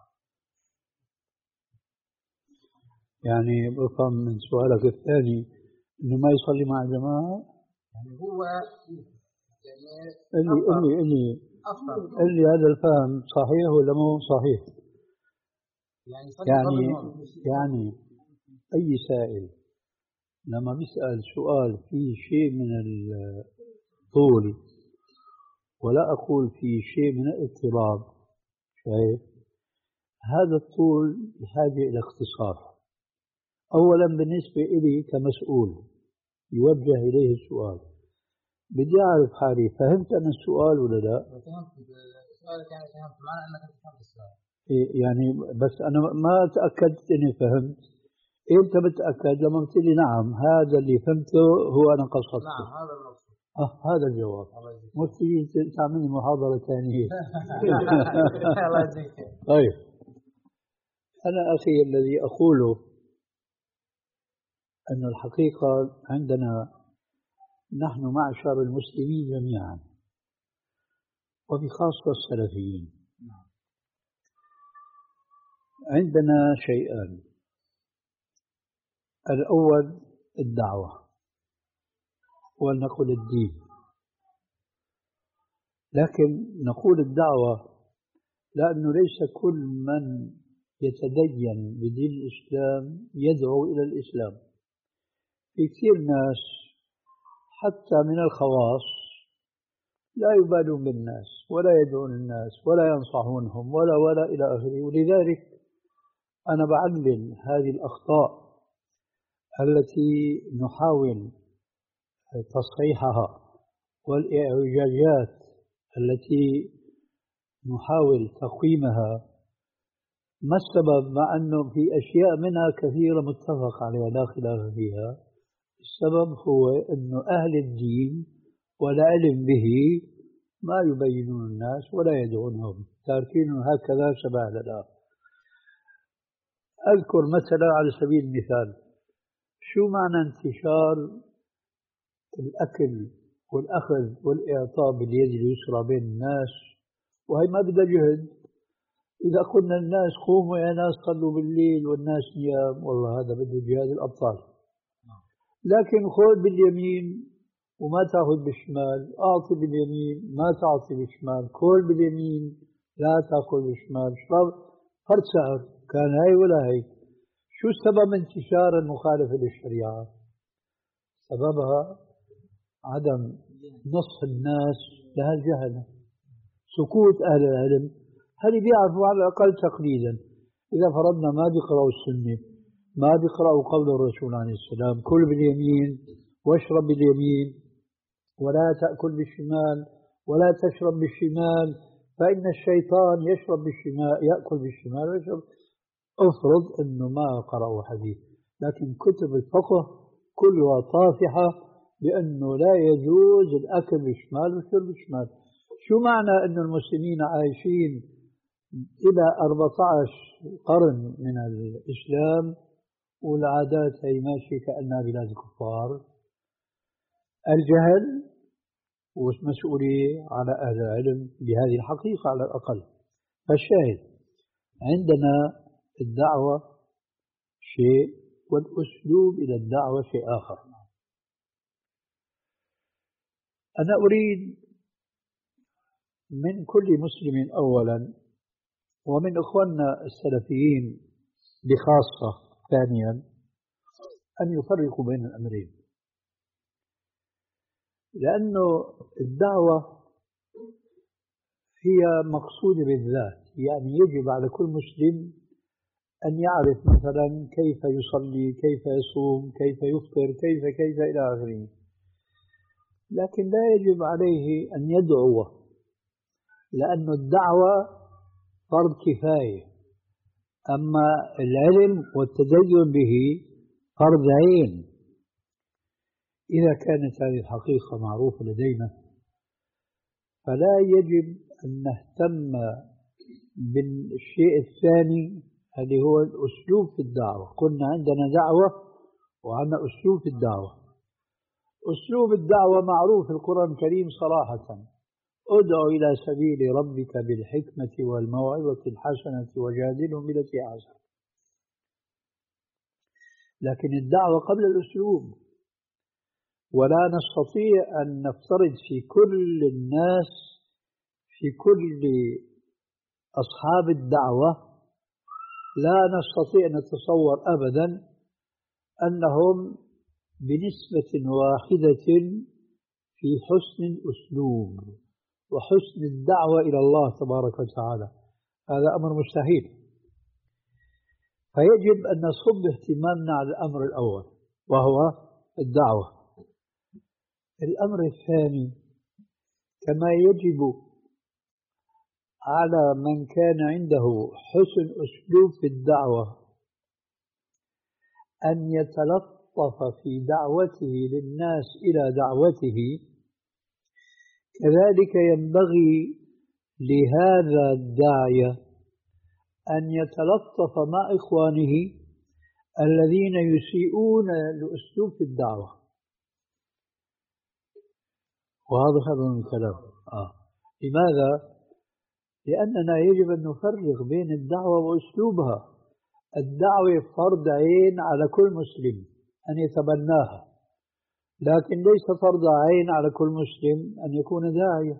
يعني بفهم من سؤالك الثاني إنه ما يصلي مع جماعة. يعني هو يعني اللي اللي اللي اللي هذا الفهم صحيح ولا مو صحيح؟ يعني يعني يعني أي سائل لما بيسأل سؤال فيه شيء من الطول ولا أقول فيه شيء من الاضطراب، شايف؟ هذا الطول بحاجة إلى اختصار. أولا بالنسبة إلي كمسؤول يوجه إليه السؤال بدي أعرف حالي فهمت أنا السؤال ولا لا؟ فهمت سؤالك يعني فهمت معنى أنك فهمت السؤال. يعني بس أنا ما تأكدت إني فهمت. إمتى بتأكد؟ لما قلت لي نعم هذا اللي فهمته هو أنا قصدته. نعم هذا المقصود. آه هذا الجواب. مش تيجي تعملي محاضرة ثانية. الله يجزيك. طيب أنا أخي الذي أقوله أن الحقيقة عندنا نحن معشر المسلمين جميعا وبخاصة السلفيين عندنا شيئان. الأول الدعوة ولنقل الدين، لكن نقول الدعوة لأنه ليس كل من يتدين بدين الإسلام يدعو إلى الإسلام. في كثير ناس حتى من الخواص لا يبالون بالناس ولا يدعون الناس ولا ينصحونهم ولا ولا إلى آخره. ولذلك أنا بعلل هذه الأخطاء التي نحاول تصحيحها والإعوجاجات التي نحاول تقويمها. ما السبب؟ مع أنه في أشياء منها كثيرة متفق عليها لا خلاف فيها. السبب هو أنه أهل الدين والعلم به ما يبينون الناس ولا يدعونهم، تاركينهم هكذا شبه لله. أذكر مثلا على سبيل المثال شو معنى انتشار الأكل والأخذ والإعطاء باليد اليسرى بين الناس، وهي ما بدها جهد. إذا قلنا الناس قوموا يا ناس صلوا بالليل والناس نيام، والله هذا بده جهاد الأبطال. لكن خذ باليمين وما تأخذ بالشمال، أعطي باليمين ما تعطي بالشمال، كل باليمين لا تأكل بالشمال، اشرب فرد سعر، كان هاي ولا هي. شو سبب انتشار المخالفة للشريعة؟ سببها عدم نصح الناس لها الجهل، سكوت أهل العلم. هل بيعرفوا على الأقل تقليدا؟ إذا فرضنا ما بيقرأوا السنة، ما بيقرأوا قول الرسول عليه السلام كل باليمين واشرب باليمين ولا تأكل بالشمال ولا تشرب بالشمال فإن الشيطان يشرب بالشمال يأكل بالشمال ويشرب. افرض أنه ما قرأوا حديث، لكن كتب الفقه كلها طافحة بأنه لا يجوز الأكل بالشمال والشرب بالشمال. شو معنى أن المسلمين عايشين إلى أربعة عشر قرن من الإسلام والعادات هي ماشية كأنها بلاد الكفار؟ الجهل والمسؤولية على أهل العلم بهذه الحقيقة على الأقل. فالشاهد عندنا الدعوة شيء والأسلوب إلى الدعوة شيء آخر. أنا أريد من كل مسلم أولا ومن إخواننا السلفيين بخاصة ثانيا أن يفرقوا بين الأمرين، لأنه الدعوة هي مقصودة بالذات، يعني يجب على كل مسلم أن يعرف مثلا كيف يصلي، كيف يصوم، كيف يفطر، كيف كيف إلى آخره، لكن لا يجب عليه أن يدعو، لأن الدعوة فرض كفاية، أما العلم والتدين به فرض عين. إذا كانت هذه الحقيقة معروفة لدينا فلا يجب أن نهتم بالشيء الثاني اللي هو الأسلوب في الدعوة. قلنا عندنا دعوة وعندنا أسلوب في الدعوة. أسلوب الدعوة معروف في القرآن الكريم صراحة: ادعو إلى سبيل ربك بالحكمة والموعظة الحسنة وجادلهم بالتي أحسن. لكن الدعوة قبل الأسلوب، ولا نستطيع أن نفترض في كل الناس في كل أصحاب الدعوة، لا نستطيع أن نتصور أبدا أنهم بنسبة واحدة في حسن الأسلوب وحسن الدعوة إلى الله تبارك وتعالى. هذا أمر مستحيل. فيجب أن نصب اهتمامنا على الأمر الأول وهو الدعوة. الأمر الثاني، كما يجب على من كان عنده حسن أسلوب في الدعوة أن يتلطف في دعوته للناس إلى دعوته، كذلك ينبغي لهذا الداعية أن يتلطف مع إخوانه الذين يسيئون لأسلوب في الدعوة. وهذا هذا من الكلام. آه. لماذا؟ لأننا يجب أن نفرق بين الدعوة وأسلوبها. الدعوة فرض عين على كل مسلم أن يتبناها، لكن ليس فرض عين على كل مسلم أن يكون داعية.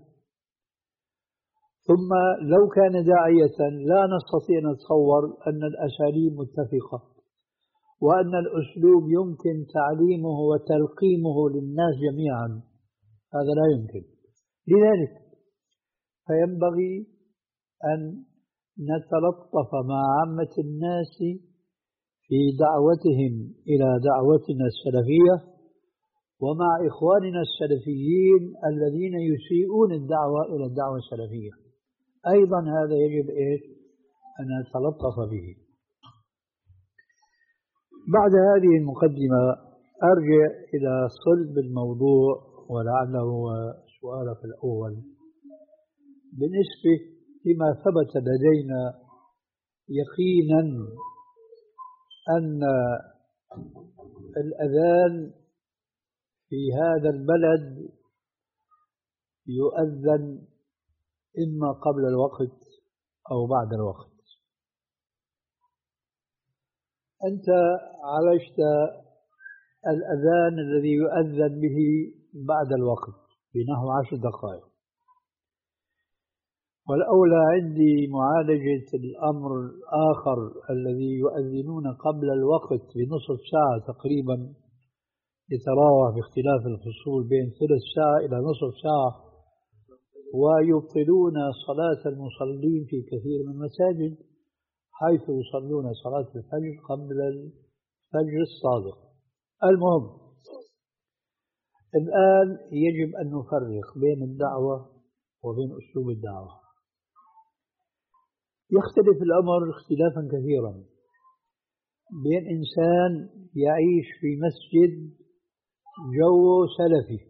ثم لو كان داعية لا نستطيع أن نتصور أن الأساليب متفقة وأن الأسلوب يمكن تعليمه وتلقيمه للناس جميعا، هذا لا يمكن. لذلك فينبغي أن نتلطف مع عامة الناس في دعوتهم إلى دعوتنا السلفية ومع إخواننا السلفيين الذين يسيئون الدعوة إلى الدعوة السلفية أيضا. هذا يجب إيش؟ أن نتلطف به. بعد هذه المقدمة أرجع إلى صلب الموضوع ولعله سؤالك الأول. بالنسبة لما ثبت لدينا يقينا أن الأذان في هذا البلد يؤذن إما قبل الوقت أو بعد الوقت. أنت عالجت الأذان الذي يؤذن به بعد الوقت بنحو عشر دقائق، والأولى عندي معالجة الأمر الآخر الذي يؤذنون قبل الوقت بنصف ساعة تقريبا، يتراوح باختلاف الفصول بين ثلث ساعة إلى نصف ساعة، ويبطلون صلاة المصلين في كثير من المساجد حيث يصلون صلاة الفجر قبل الفجر الصادق. المهم، الآن يجب أن نفرق بين الدعوة وبين أسلوب الدعوة. يختلف الأمر اختلافا كثيرا بين إنسان يعيش في مسجد جو سلفي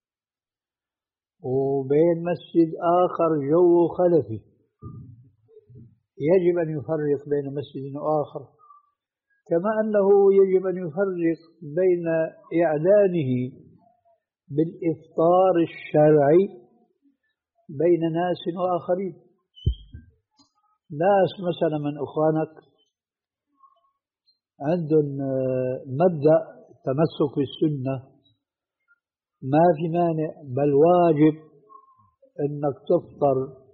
وبين مسجد آخر جو خلفي. يجب أن يفرق بين مسجد وآخر، كما أنه يجب أن يفرق بين إعلانه بالإفطار الشرعي بين ناس وآخرين. ناس مثلا من أخوانك عندهم مبدأ تمسك بالسنة، ما في مانع بل واجب أنك تفطر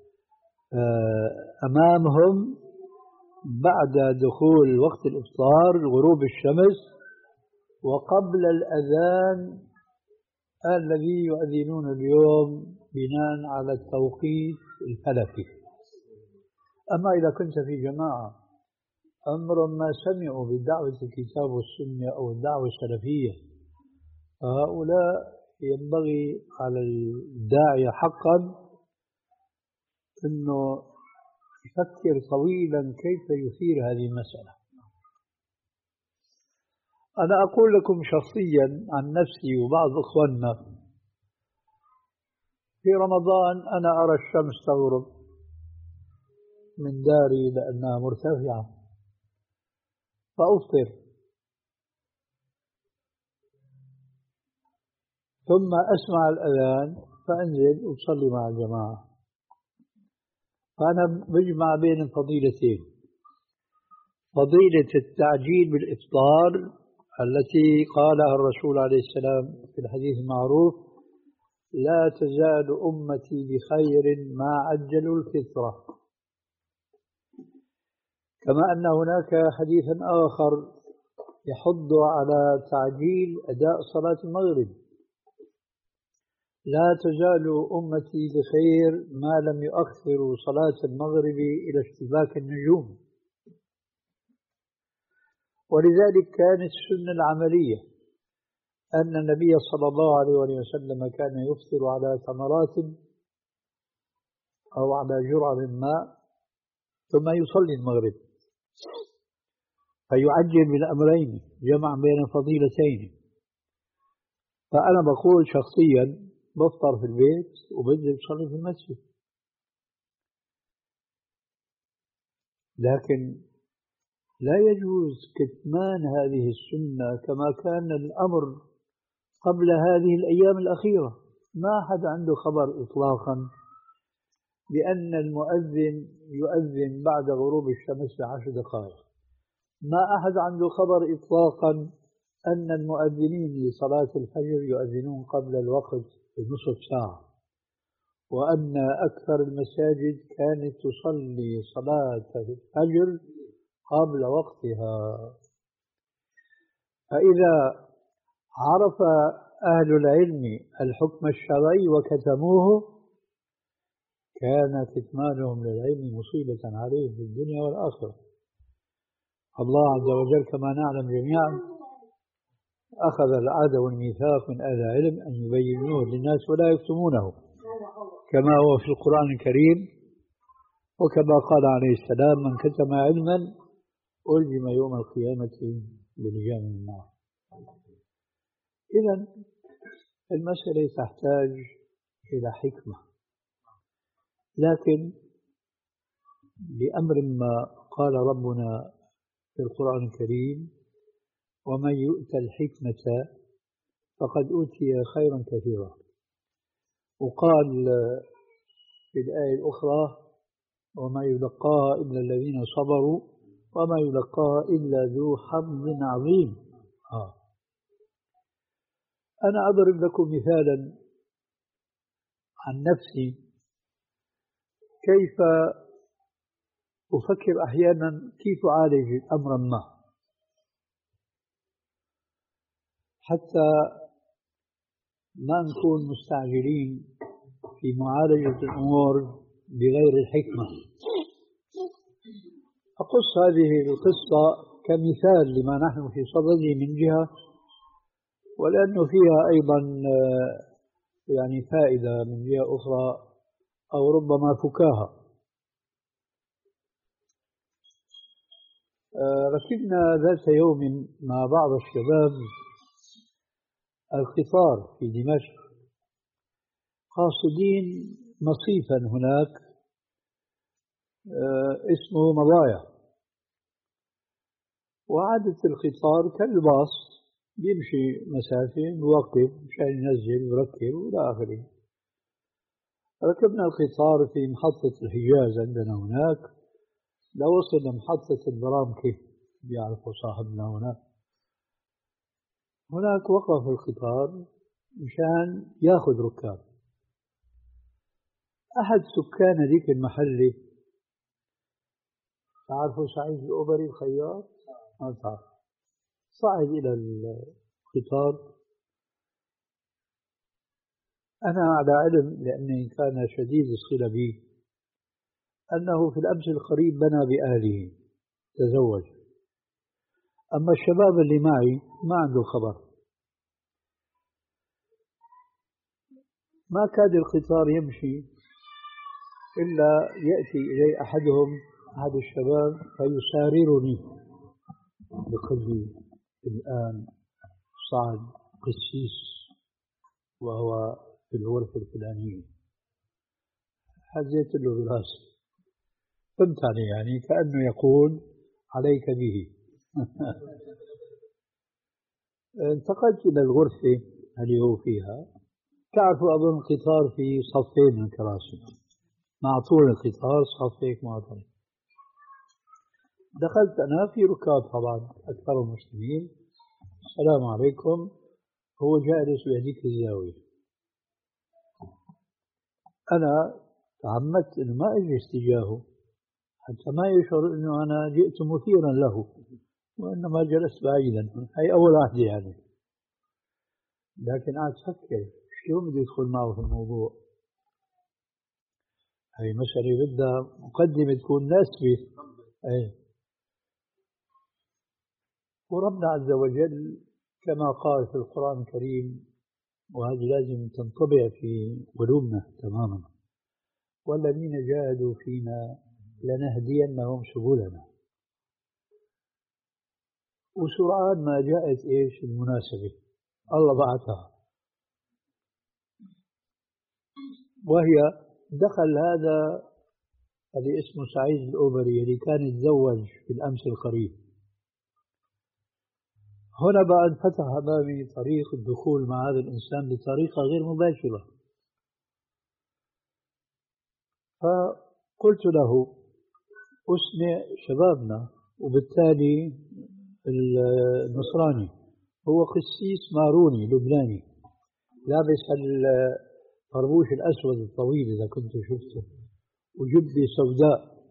أمامهم بعد دخول وقت الإفطار غروب الشمس وقبل الأذان الذي يؤذنون اليوم بناء على التوقيت الفلكي. أما إذا كنت في جماعة أمر ما سمعوا بدعوة الكتاب والسنة أو الدعوة السلفية، فهؤلاء ينبغي على الداعية حقا أنه يفكر طويلا كيف يثير هذه المسألة. أنا أقول لكم شخصيا عن نفسي وبعض إخواننا، في رمضان أنا أرى الشمس تغرب من داري لأنها مرتفعة فأفطر، ثم أسمع الأذان فأنزل وأصلي مع الجماعة. فأنا بجمع بين الفضيلتين، فضيلة التعجيل بالإفطار التي قالها الرسول عليه السلام في الحديث المعروف: لا تزال أمتي بخير ما عجلوا الفطرة. كما أن هناك حديثا آخر يحض على تعجيل أداء صلاة المغرب: لا تزال أمتي بخير ما لم يؤخروا صلاة المغرب إلى اشتباك النجوم. ولذلك كانت السنة العملية أن النبي صلى الله عليه وسلم كان يفطر على تمرات أو على جرعة من ماء ثم يصلي المغرب، فيعجل بالأمرين جمع بين الفضيلتين. فأنا بقول شخصيا بفطر في البيت وبنزل بصلي في المسجد، لكن لا يجوز كتمان هذه السنة كما كان الأمر قبل هذه الأيام الأخيرة. ما أحد عنده خبر إطلاقا بأن المؤذن يؤذن بعد غروب الشمس بعشر دقائق. ما أحد عنده خبر إطلاقا أن المؤذنين لصلاة الفجر يؤذنون قبل الوقت بنصف ساعة، وأن أكثر المساجد كانت تصلي صلاة الفجر قبل وقتها. فإذا عرف أهل العلم الحكم الشرعي وكتموه كان كتمانهم للعلم مصيبة عليهم في الدنيا والآخرة. الله عز وجل كما نعلم جميعا أخذ العهد والميثاق من أهل العلم أن يبينوه للناس ولا يكتمونه، كما هو في القرآن الكريم، وكما قال عليه السلام: من كتم علما ألجم يوم القيامة بلجام النار. إذن المسألة تحتاج إلى حكمة، لكن بأمر ما قال ربنا في القرآن الكريم: ومن يؤت الحكمة فقد أوتي خيرا كثيرا. وقال في الآية الأخرى وما يلقاها إلا الذين صبروا وما يلقاها إلا ذو حظ عظيم. آه. أنا أضرب لكم مثالا عن نفسي كيف أفكر أحيانا كيف أعالج أمرا ما حتى ما نكون مستعجلين في معالجة الأمور بغير الحكمة. أقص هذه القصة كمثال لما نحن في صدده من جهة، ولأنه فيها أيضا يعني فائدة من جهة أخرى أو ربما فكاهة. ركبنا ذات يوم مع بعض الشباب القطار في دمشق قاصدين مصيفا هناك اسمه مضايا، وعادة القطار كالباص بيمشي مسافة يوقف مشان ينزل ويركب وإلى آخره. ركبنا القطار في محطة الحجاز عندنا هناك، لو وصل لمحطة البرامكي بيعرفوا صاحبنا هناك. هناك وقف القطار مشان ياخذ ركاب. أحد سكان ذيك المحلة، تعرفوا سعيد الأوبري الخياط؟ ما تعرف. صعد إلى القطار. أنا على علم لأني كان شديد الصلة بي أنه في الأمس القريب بنى بأهله تزوج، أما الشباب اللي معي ما عنده خبر. ما كاد القطار يمشي إلا يأتي إلي أحدهم أحد الشباب فيساررني بقلبي الآن صعد قسيس وهو في الغرفة الفلانية. حزيت له براسي، فهمت عليه يعني كأنه يقول عليك به. انتقلت إلى الغرفة اللي هو فيها. تعرفوا أظن القطار في صفين من الكراسي، مع طول القطار صف هيك معطل. دخلت أنا في ركاب طبعا أكثر المسلمين. السلام عليكم. هو جالس بهذيك الزاوية. أنا تعمدت إنه ما أجلس تجاهه حتى ما يشعر إنه أنا جئت مثيرا له، وإنما جلست بعيدا. هي أول واحدة يعني. لكن قعدت أفكر شلون بدي أدخل معه في الموضوع. هي مسألة بدها مقدمة تكون ناسبة. أي. وربنا عز وجل كما قال في القرآن الكريم، وهذه لازم تنطبع في قلوبنا تماما: والذين جاهدوا فينا لنهدينهم سبلنا. وسرعان ما جاءت إيش المناسبة الله بعثها، وهي دخل هذا اللي اسمه سعيد الأوبري اللي كان يتزوج في الأمس القريب. هنا بقى انفتح أمامي طريق الدخول مع هذا الإنسان بطريقة غير مباشرة. فقلت له: أسمع شبابنا، وبالتالي النصراني هو قسيس ماروني لبناني لابس الطربوش الأسود الطويل إذا كنت شفته وجبة سوداء.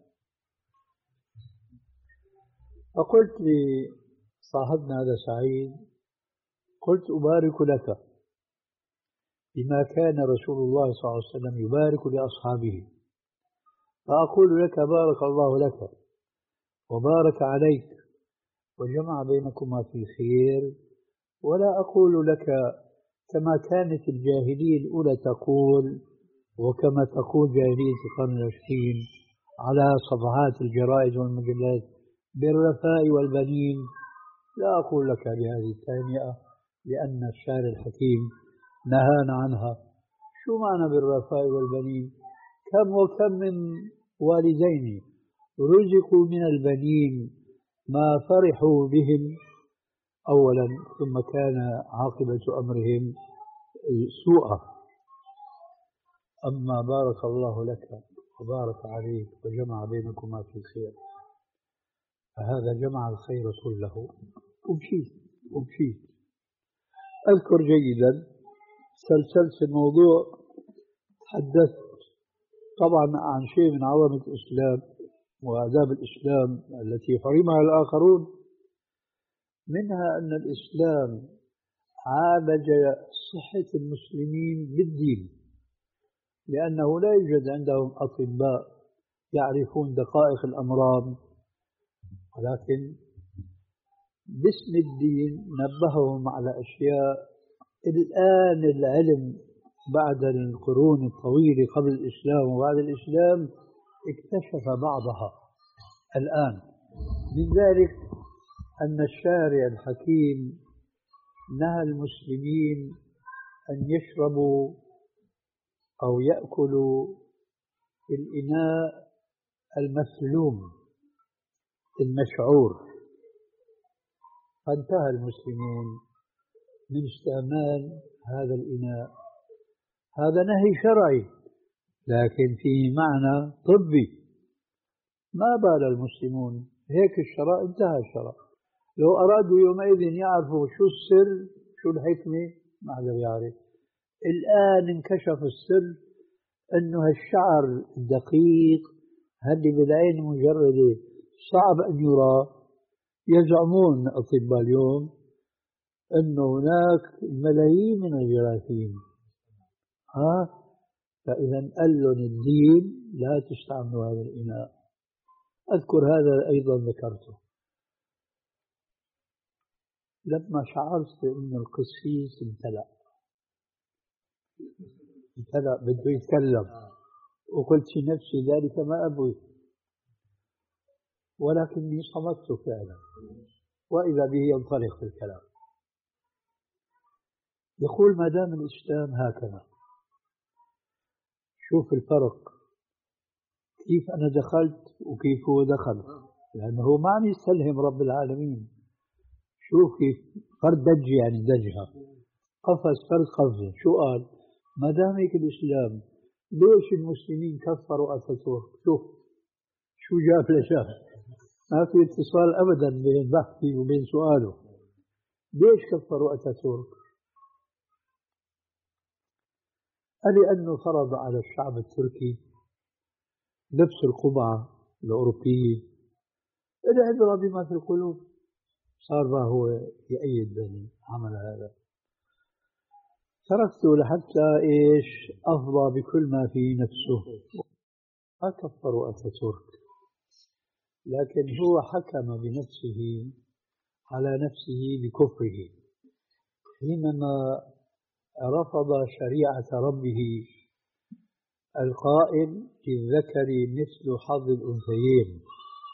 فقلت لصاحبنا هذا سعيد، قلت: أبارك لك بما كان رسول الله صلى الله عليه وسلم يبارك لأصحابه، فأقول لك بارك الله لك وبارك عليك وجمع بينكما في خير، ولا أقول لك كما كانت الجاهلية الأولى تقول وكما تقول جاهلية القرن العشرين على صفحات الجرائد والمجلات بالرفاء والبنين. لا أقول لك بهذه التهنئة لأن الشارع الحكيم نهانا عنها. شو معنى بالرفاء والبنين؟ كم وكم من والدين رزقوا من البنين ما فرحوا بهم أولا، ثم كان عاقبة أمرهم سوءا. أما بارك الله لك وبارك عليك وجمع بينكما في الخير، فهذا جمع الخير كله. ومشيت ومشيت أذكر جيدا سلسلت الموضوع، تحدثت طبعا عن شيء من عظمة الإسلام وآداب الإسلام التي حرمها الآخرون، منها أن الإسلام عالج صحة المسلمين بالدين، لأنه لا يوجد عندهم أطباء يعرفون دقائق الأمراض، ولكن باسم الدين نبههم على أشياء الآن العلم بعد القرون الطويلة قبل الإسلام وبعد الإسلام اكتشف بعضها الآن. من ذلك أن الشارع الحكيم نهى المسلمين أن يشربوا أو يأكلوا في الإناء المسلوم المشعور، فانتهى المسلمون من استعمال هذا الإناء. هذا نهي شرعي لكن فيه معنى طبي، ما بال المسلمون هيك الشرع، انتهى الشرع. لو أرادوا يومئذ يعرفوا شو السر شو الحكمة ما حدا يعرف. الآن انكشف السر أنه هالشعر الدقيق هذي بالعين المجردة صعب أن يرى. يزعمون أطباء اليوم أنه هناك ملايين من الجراثيم، ها فإذا قال لهم الدين لا تستعملوا هذا الإناء. أذكر هذا أيضا ذكرته لما شعرت أن القسيس امتلأ امتلأ بده يتكلم، وقلت في نفسي ذلك ما أبوي، ولكني صمت فعلا، وإذا به ينطلق في الكلام. يقول ما دام الإسلام هكذا، شوف الفرق كيف أنا دخلت وكيف هو دخل، لأنه ما عم يستلهم رب العالمين. شوف كيف فرد دج يعني دجها، قفز فرد قفزه. شو قال؟ ما دام هيك الإسلام ليش المسلمين كفروا أتاتورك؟ شوف شو جاب لشاف، ما في اتصال أبدا بين بحثي وبين سؤاله. ليش كفروا أتاتورك؟ قال لأنه فرض على الشعب التركي لبس القبعة الأوروبية، العبرة بما في القلوب. صار ما هو يأيد عمل هذا. تركته لحتى إيش أفضى بكل ما في نفسه. ما كفروا أتاتورك، لكن هو حكم بنفسه على نفسه بكفره حينما رفض شريعة ربه القائل للذكر مثل حظ الأنثيين.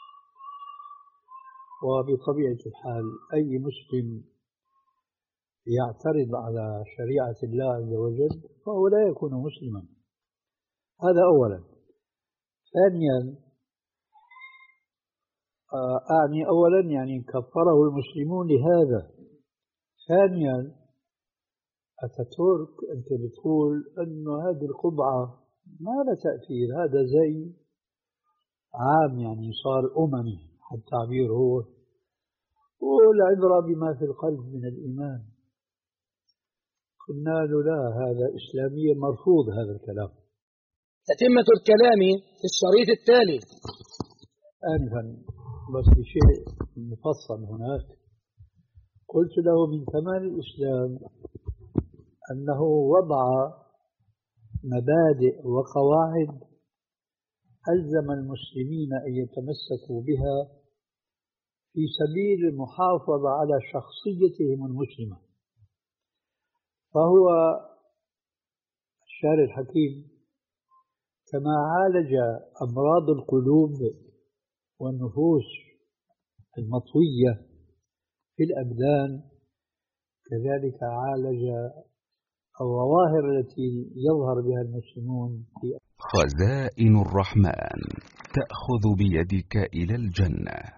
وبطبيعة الحال أي مسلم يعترض على شريعة الله عز وجل فهو لا يكون مسلما. هذا أولا. ثانيا أعني أولا يعني كفره المسلمون لهذا. ثانيا أتاتورك أنت بتقول أنه هذه القبعة ما لها تأثير، هذا زي عام يعني صار أممي، التعبير هو والعبرة بما في القلب من الإيمان. قلنا له لا، هذا إسلاميا مرفوض هذا الكلام. تتمة الكلام في الشريط التالي. آنفا بس بشيء مفصل هناك، قلت له من كمال الإسلام أنه وضع مبادئ وقواعد ألزم المسلمين أن يتمسكوا بها في سبيل المحافظة على شخصيتهم المسلمة. فهو الشارع الحكيم كما عالج أمراض القلوب والنفوس المطوية في الأبدان، كذلك عالج الظواهر التي يظهر بها المسلمون في خزائن الرحمن تأخذ بيدك إلى الجنة.